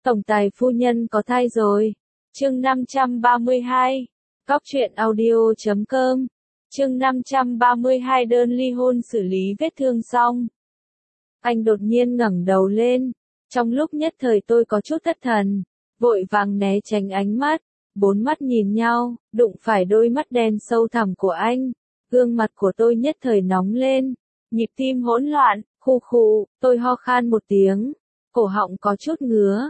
Tổng tài phu nhân có thai rồi. Chương 532. Cóc truyện audio.com. Chương 532 đơn ly hôn xử lý vết thương xong. Anh đột nhiên ngẩng đầu lên. Trong lúc nhất thời tôi có chút thất thần, vội vàng né tránh ánh mắt. Bốn mắt nhìn nhau, đụng phải đôi mắt đen sâu thẳm của anh. Gương mặt của tôi nhất thời nóng lên, nhịp tim hỗn loạn, khụ khụ, tôi ho khan một tiếng, cổ họng có chút ngứa.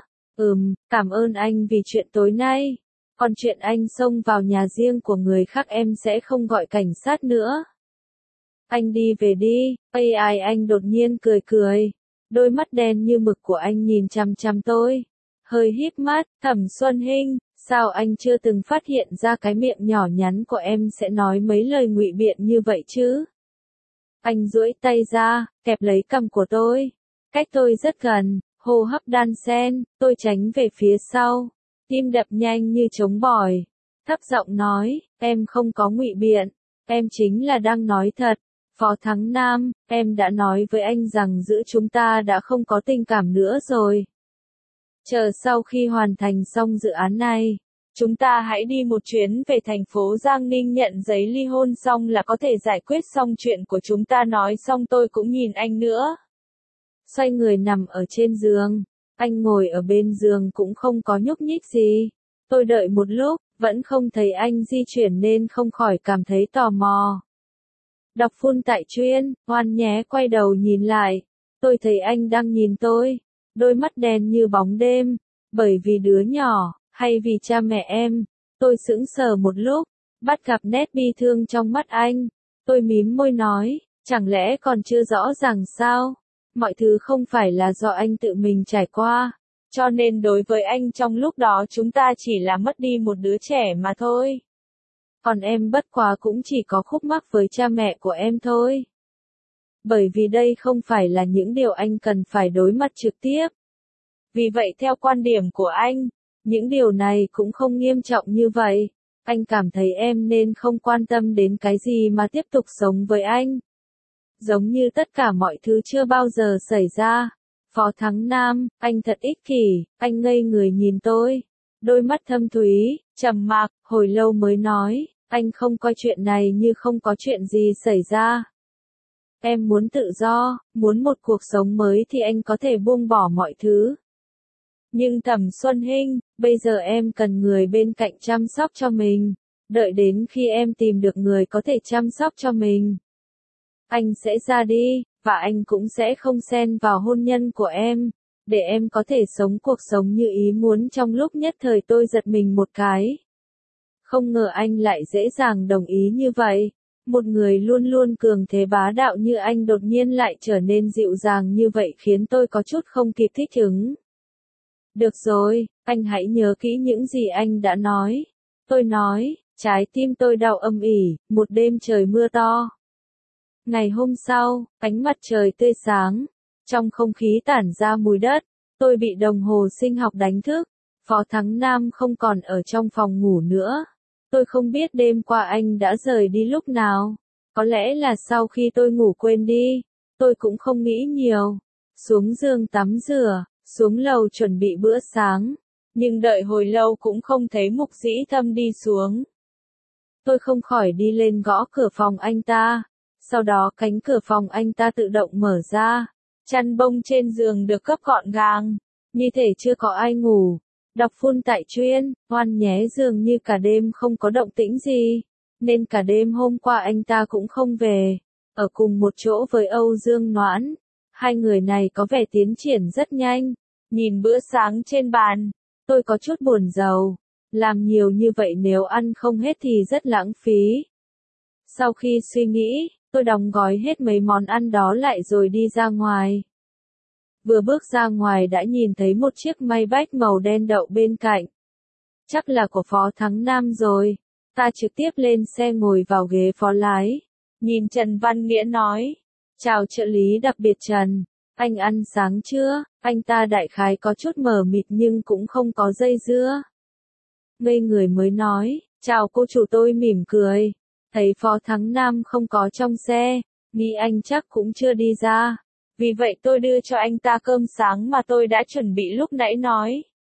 Cảm ơn anh vì chuyện tối nay. Còn chuyện anh xông vào nhà riêng của người khác em sẽ không gọi cảnh sát nữa. Anh đi về đi. AI anh đột nhiên cười cười. Đôi mắt đen như mực của anh nhìn chằm chằm tôi. Hơi híp mắt, Thẩm Xuân Hinh, sao anh chưa từng phát hiện ra cái miệng nhỏ nhắn của em sẽ nói mấy lời ngụy biện như vậy chứ? Anh duỗi tay ra, kẹp lấy cằm của tôi. Cách tôi rất gần, hô hấp đan xen, tôi tránh về phía sau. Tim đập nhanh như trống bỏi. Thấp giọng nói, em không có ngụy biện, em chính là đang nói thật. Phó Thắng Nam, em đã nói với anh rằng giữa chúng ta đã không có tình cảm nữa rồi. Chờ sau khi hoàn thành xong dự án này, chúng ta hãy đi một chuyến về thành phố Giang Ninh nhận giấy ly hôn xong là có thể giải quyết xong chuyện của chúng ta. Nói xong tôi cũng nhìn anh nữa. Xoay người nằm ở trên giường, anh ngồi ở bên giường cũng không có nhúc nhích gì. Tôi đợi một lúc, vẫn không thấy anh di chuyển nên không khỏi cảm thấy tò mò. Đọc phun tại chuyên, Hoan nhé quay đầu nhìn lại. Tôi thấy anh đang nhìn tôi, đôi mắt đen như bóng đêm. Bởi vì đứa nhỏ, hay vì cha mẹ em? Tôi sững sờ một lúc, bắt gặp nét bi thương trong mắt anh. Tôi mím môi nói, chẳng lẽ còn chưa rõ ràng sao? Mọi thứ không phải là do anh tự mình trải qua, cho nên đối với anh trong lúc đó chúng ta chỉ là mất đi một đứa trẻ mà thôi. Còn em bất quá cũng chỉ có khúc mắc với cha mẹ của em thôi. Bởi vì đây không phải là những điều anh cần phải đối mặt trực tiếp. Vì vậy theo quan điểm của anh, những điều này cũng không nghiêm trọng như vậy. Anh cảm thấy em nên không quan tâm đến cái gì mà tiếp tục sống với anh. Giống như tất cả mọi thứ chưa bao giờ xảy ra. Phó Thắng Nam, anh thật ích kỷ. Anh ngây người nhìn tôi, đôi mắt thâm thúy, trầm mặc, hồi lâu mới nói, anh không coi chuyện này như không có chuyện gì xảy ra. Em muốn tự do, muốn một cuộc sống mới thì anh có thể buông bỏ mọi thứ. Nhưng Thẩm Xuân Hinh, bây giờ em cần người bên cạnh chăm sóc cho mình. Đợi đến khi em tìm được người có thể chăm sóc cho mình, anh sẽ ra đi, và anh cũng sẽ không xen vào hôn nhân của em, để em có thể sống cuộc sống như ý muốn. Trong lúc nhất thời tôi giật mình một cái. Không ngờ anh lại dễ dàng đồng ý như vậy. Một người luôn luôn cường thế bá đạo như anh đột nhiên lại trở nên dịu dàng như vậy khiến tôi có chút không kịp thích ứng. Được rồi, anh hãy nhớ kỹ những gì anh đã nói. Tôi nói, trái tim tôi đau âm ỉ. Một đêm trời mưa to. Ngày hôm sau, ánh mặt trời tươi sáng, trong không khí tản ra mùi đất. Tôi bị đồng hồ sinh học đánh thức. Phó Thắng Nam không còn ở trong phòng ngủ nữa. Tôi không biết đêm qua anh đã rời đi lúc nào. Có lẽ là sau khi tôi ngủ quên đi. Tôi cũng không nghĩ nhiều. Xuống giường tắm rửa, xuống lầu chuẩn bị bữa sáng. Nhưng đợi hồi lâu cũng không thấy Mục Dĩ Thâm đi xuống. Tôi không khỏi đi lên gõ cửa phòng anh ta. Sau đó cánh cửa phòng anh ta tự động mở ra. Chăn bông trên giường được gấp gọn gàng, như thể chưa có ai ngủ. Đọc phun tại chuyên, Hoan nhé dường như cả đêm không có động tĩnh gì. Nên cả đêm hôm qua anh ta cũng không về. Ở cùng một chỗ với Âu Dương Noãn. Hai người này có vẻ tiến triển rất nhanh. Nhìn bữa sáng trên bàn, tôi có chút buồn rầu. Làm nhiều như vậy nếu ăn không hết thì rất lãng phí. Sau khi suy nghĩ, tôi đóng gói hết mấy món ăn đó lại rồi đi ra ngoài. Vừa bước ra ngoài đã nhìn thấy một chiếc Maybach màu đen đậu bên cạnh. Chắc là của Phó Thắng Nam rồi. Ta trực tiếp lên xe ngồi vào ghế phó lái. Nhìn Trần Văn Nghĩa nói, chào trợ lý đặc biệt Trần, anh ăn sáng chưa? Anh ta đại khái có chút mờ mịt nhưng cũng không có dây dưa. Ngây người mới nói, chào cô chủ. Tôi mỉm cười. Thấy Phó Thắng Nam không có trong xe, nghĩ anh chắc cũng chưa đi ra. Vì vậy tôi đưa cho anh ta cơm sáng mà tôi đã chuẩn bị lúc nãy nói.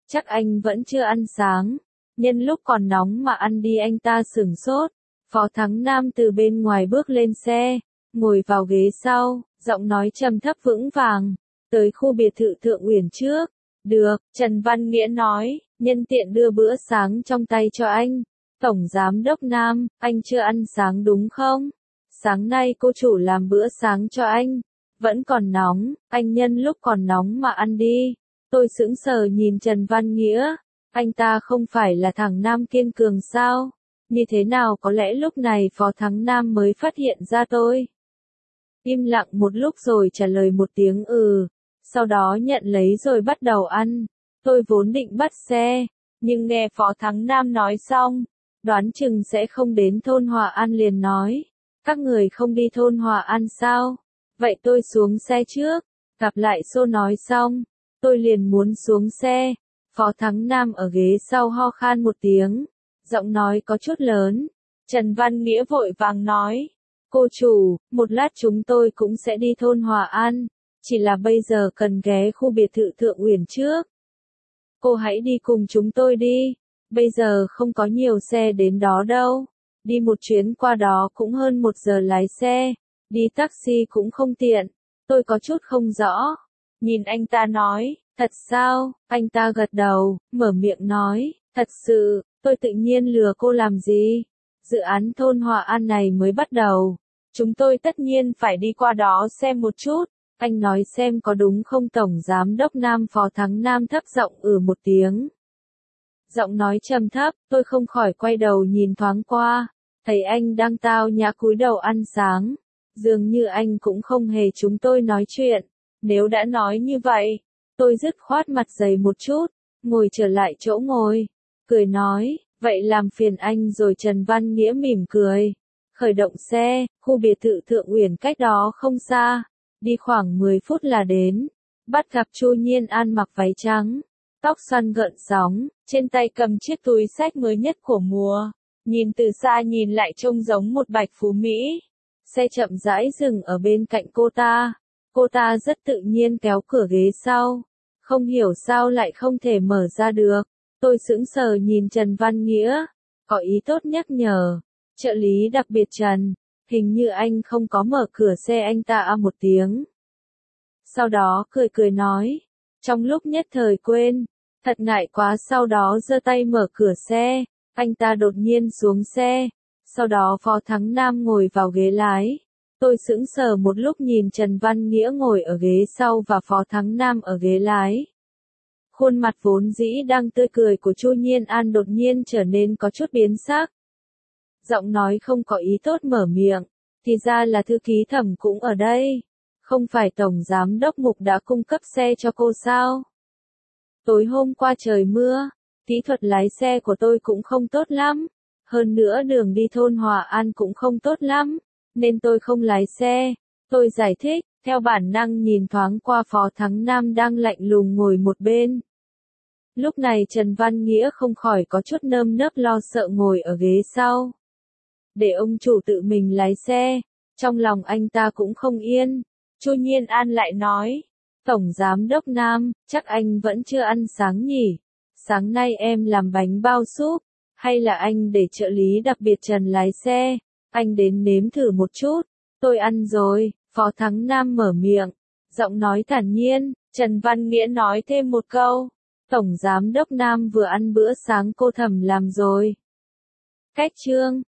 chắc anh vẫn chưa ăn sáng. Nhân lúc còn nóng mà ăn đi, anh ta sửng sốt. Phó Thắng Nam từ bên ngoài bước lên xe, ngồi vào ghế sau, giọng nói trầm thấp vững vàng. Tới khu biệt thự Thượng Uyển trước. Được, Trần Văn Nghĩa nói, nhân tiện đưa bữa sáng trong tay cho anh. Tổng Giám đốc Nam, anh chưa ăn sáng đúng không? Sáng nay cô chủ làm bữa sáng cho anh. Vẫn còn nóng, anh nhân lúc còn nóng mà ăn đi. Tôi sững sờ nhìn Trần Văn Nghĩa. Anh ta không phải là thằng Nam kiên cường sao? Như thế nào có lẽ lúc này Phó Thắng Nam mới phát hiện ra tôi. Im lặng một lúc rồi trả lời một tiếng sau đó nhận lấy rồi bắt đầu ăn. Tôi vốn định bắt xe, nhưng nghe Phó Thắng Nam nói xong, đoán chừng sẽ không đến thôn Hòa An liền nói. Các người không đi thôn Hòa An sao? Vậy tôi xuống xe trước. Gặp lại Xô nói xong, tôi liền muốn xuống xe. Phó Thắng Nam ở ghế sau ho khan một tiếng, giọng nói có chút lớn. Trần Văn Nghĩa vội vàng nói, cô chủ, một lát chúng tôi cũng sẽ đi thôn Hòa An, chỉ là bây giờ cần ghé khu biệt thự Thượng Uyển trước. Cô hãy đi cùng chúng tôi đi, bây giờ không có nhiều xe đến đó đâu, đi một chuyến qua đó cũng hơn 1 giờ lái xe, đi taxi cũng không tiện. Tôi có chút không rõ, nhìn anh ta nói, thật sao? Anh ta gật đầu, mở miệng nói, thật sự, tôi tự nhiên lừa cô làm gì? Dự án thôn Hòa An này mới bắt đầu, chúng tôi tất nhiên phải đi qua đó xem một chút. Anh nói xem có đúng không? Tổng Giám đốc Nam. Phó Thắng Nam thấp giọng một tiếng. Giọng nói trầm thấp, tôi không khỏi quay đầu nhìn thoáng qua, thấy anh đang tao nhã cúi đầu ăn sáng. Dường như anh cũng không hề chúng tôi nói chuyện. Nếu đã nói như vậy, tôi dứt khoát mặt dày một chút, ngồi trở lại chỗ ngồi, cười nói, vậy làm phiền anh rồi. Trần Văn Nghĩa mỉm cười, khởi động xe, khu biệt thự Thượng Uyển cách đó không xa, đi khoảng 10 phút là đến. Bắt gặp Chu Nhiên An mặc váy trắng, tóc xoăn gợn sóng, trên tay cầm chiếc túi xách mới nhất của mùa, nhìn từ xa nhìn lại trông giống một bạch phú Mỹ. Xe chậm rãi dừng ở bên cạnh cô ta. Cô ta rất tự nhiên kéo cửa ghế sau, không hiểu sao lại không thể mở ra được. Tôi sững sờ nhìn Trần Văn Nghĩa, có ý tốt nhắc nhở. Trợ lý đặc biệt Trần, hình như anh không có mở cửa xe. Anh ta một tiếng. Sau đó cười cười nói, trong lúc nhất thời quên, thật ngại quá. Sau đó giơ tay mở cửa xe, anh ta đột nhiên xuống xe. Sau đó Phó Thắng Nam ngồi vào ghế lái. Tôi sững sờ một lúc nhìn Trần Văn Nghĩa ngồi ở ghế sau và Phó Thắng Nam ở ghế lái. Khuôn mặt vốn dĩ đang tươi cười của Chu Nhiên An đột nhiên trở nên có chút biến sắc. Giọng nói không có ý tốt mở miệng, thì ra là thư ký Thẩm cũng ở đây. Không phải Tổng Giám đốc Mục đã cung cấp xe cho cô sao? Tối hôm qua trời mưa, kỹ thuật lái xe của tôi cũng không tốt lắm. Hơn nữa đường đi thôn Hòa An cũng không tốt lắm, nên tôi không lái xe. Tôi giải thích, theo bản năng nhìn thoáng qua Phó Thắng Nam đang lạnh lùng ngồi một bên. Lúc này Trần Văn Nghĩa không khỏi có chút nơm nớp lo sợ ngồi ở ghế sau. Để ông chủ tự mình lái xe, trong lòng anh ta cũng không yên. Chu Nhiên An lại nói, Tổng Giám đốc Nam, chắc anh vẫn chưa ăn sáng nhỉ? Sáng nay em làm bánh bao súp, hay là anh để trợ lý đặc biệt Trần lái xe? Anh đến nếm thử một chút. Tôi ăn rồi. Phó Thắng Nam mở miệng, giọng nói thản nhiên. Trần Văn Nghĩa nói thêm một câu, Tổng Giám đốc Nam vừa ăn bữa sáng cô Thẩm làm rồi. Cách chương